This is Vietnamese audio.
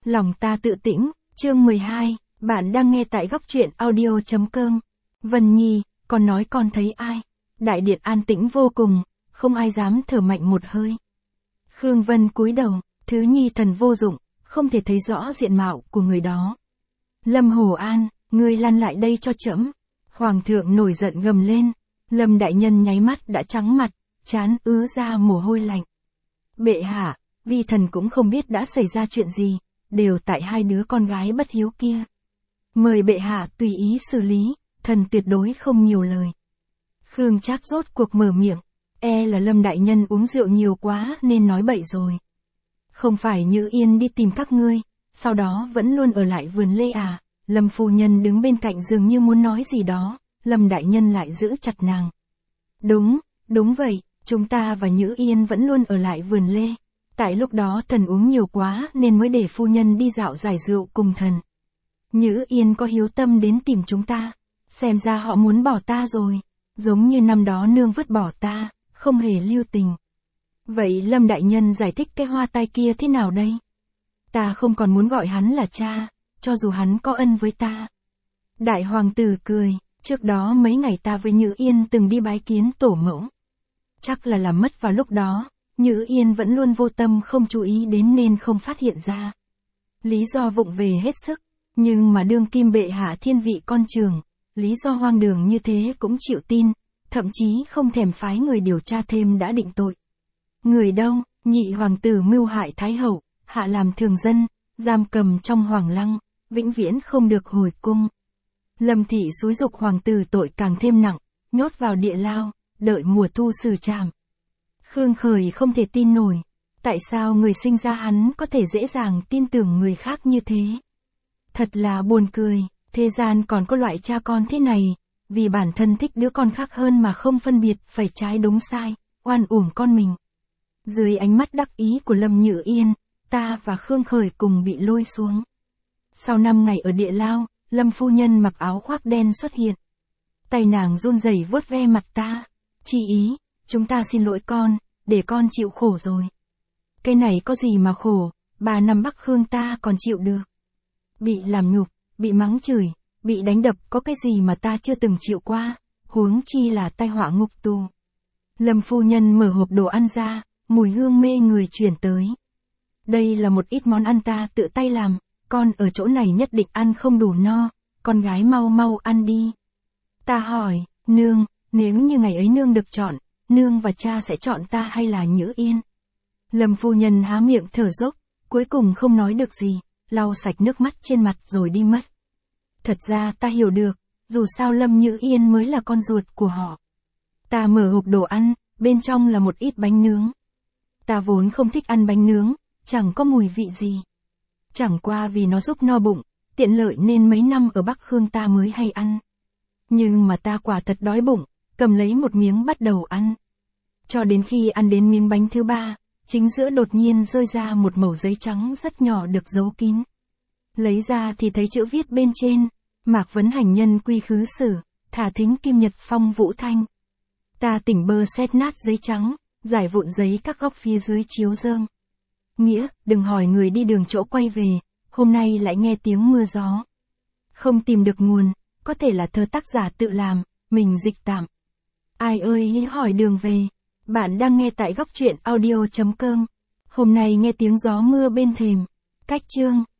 Lòng ta tự tĩnh, chương 12, bạn đang nghe tại góc truyện audio.com. Vân Nhi, con nói con thấy ai? Đại điện an tĩnh vô cùng, không ai dám thở mạnh một hơi. Khương Vân cúi đầu, thứ nhi thần vô dụng, không thể thấy rõ diện mạo của người đó. Lâm Hồ An, ngươi lăn lại đây cho trẫm. Hoàng thượng nổi giận gầm lên. Lâm đại nhân nháy mắt đã trắng mặt, trán ứa ra mồ hôi lạnh. Bệ hạ, vi thần cũng không biết đã xảy ra chuyện gì, đều tại hai đứa con gái bất hiếu kia. Mời bệ hạ tùy ý xử lý, thần tuyệt đối không nhiều lời. Khương Trác rốt cuộc mở miệng, là Lâm đại nhân uống rượu nhiều quá nên nói bậy rồi. Không phải Nhữ Yên đi tìm các ngươi, sau đó vẫn luôn ở lại vườn lê à? Lâm phu nhân đứng bên cạnh dường như muốn nói gì đó, Lâm đại nhân lại giữ chặt nàng. Đúng vậy, chúng ta và Nhữ Yên vẫn luôn ở lại vườn lê. Tại lúc đó thần uống nhiều quá nên mới để phu nhân đi dạo giải rượu cùng thần. Nhữ Yên có hiếu tâm đến tìm chúng ta, xem ra họ muốn bỏ ta rồi, giống như năm đó nương vứt bỏ ta, không hề lưu tình. Vậy Lâm đại nhân giải thích cái hoa tai kia thế nào đây? Ta không còn muốn gọi hắn là cha, cho dù hắn có ân với ta. Đại hoàng tử cười, trước đó mấy ngày ta với Nhữ Yên từng đi bái kiến tổ mẫu. Chắc là làm mất vào lúc đó, Nhữ Yên vẫn luôn vô tâm không chú ý đến nên không phát hiện ra. Lý do vụng về hết sức, nhưng mà đương kim bệ hạ thiên vị con trường, lý do hoang đường như thế cũng chịu tin, thậm chí không thèm phái người điều tra thêm đã định tội. Người đâu, nhị hoàng tử mưu hại thái hậu, hạ làm thường dân, giam cầm trong hoàng lăng, vĩnh viễn không được hồi cung. Lâm thị xúi giục hoàng tử tội càng thêm nặng, nhốt vào địa lao, đợi mùa thu xử trảm. Khương Khởi không thể tin nổi, tại sao người sinh ra hắn có thể dễ dàng tin tưởng người khác như thế. Thật là buồn cười, thế gian còn có loại cha con thế này, vì bản thân thích đứa con khác hơn mà không phân biệt phải trái đúng sai, oan uổng con mình. Dưới ánh mắt đắc ý của Lâm Nhữ Yên, ta và Khương Khởi cùng bị lôi xuống. Sau 5 ngày ở địa lao, Lâm phu nhân mặc áo khoác đen xuất hiện. Tay nàng run rẩy vuốt ve mặt ta. Chi ý, chúng ta xin lỗi con, để con chịu khổ rồi. Cái này có gì mà khổ, 3 năm Bắc Khương ta còn chịu được. Bị làm nhục, bị mắng chửi, bị đánh đập có cái gì mà ta chưa từng chịu qua, huống chi là tai họa ngục tù. Lâm phu nhân mở hộp đồ ăn ra, mùi hương mê người truyền tới. Đây là một ít món ăn ta tự tay làm, con ở chỗ này nhất định ăn không đủ no, con gái mau mau ăn đi. Ta hỏi, nương, nếu như ngày ấy nương được chọn, nương và cha sẽ chọn ta hay là Nhữ Yên? Lâm phu nhân há miệng thở dốc, cuối cùng không nói được gì, lau sạch nước mắt trên mặt rồi đi mất. Thật ra ta hiểu được, dù sao Lâm Nhữ Yên mới là con ruột của họ. Ta mở hộp đồ ăn, bên trong là một ít bánh nướng. Ta vốn không thích ăn bánh nướng, chẳng có mùi vị gì. Chẳng qua vì nó giúp no bụng, tiện lợi nên mấy năm ở Bắc Khương ta mới hay ăn. Nhưng mà ta quả thật đói bụng, cầm lấy một miếng bắt đầu ăn. Cho đến khi ăn đến miếng bánh thứ 3, chính giữa đột nhiên rơi ra một mẩu giấy trắng rất nhỏ được giấu kín. Lấy ra thì thấy chữ viết bên trên, Mạc Vấn hành nhân quy khứ sử, thả thính kim nhật phong vũ thanh. Ta tỉnh bơ xét nát giấy trắng, giải vụn giấy các góc phía dưới chiếu rơm. Nghĩa, đừng hỏi người đi đường chỗ quay về, hôm nay lại nghe tiếng mưa gió. Không tìm được nguồn, có thể là thơ tác giả tự làm, mình dịch tạm. Ai ơi hỏi đường về, bạn đang nghe tại góc truyện audio.com. Hôm nay nghe tiếng gió mưa bên thềm. Cách chương,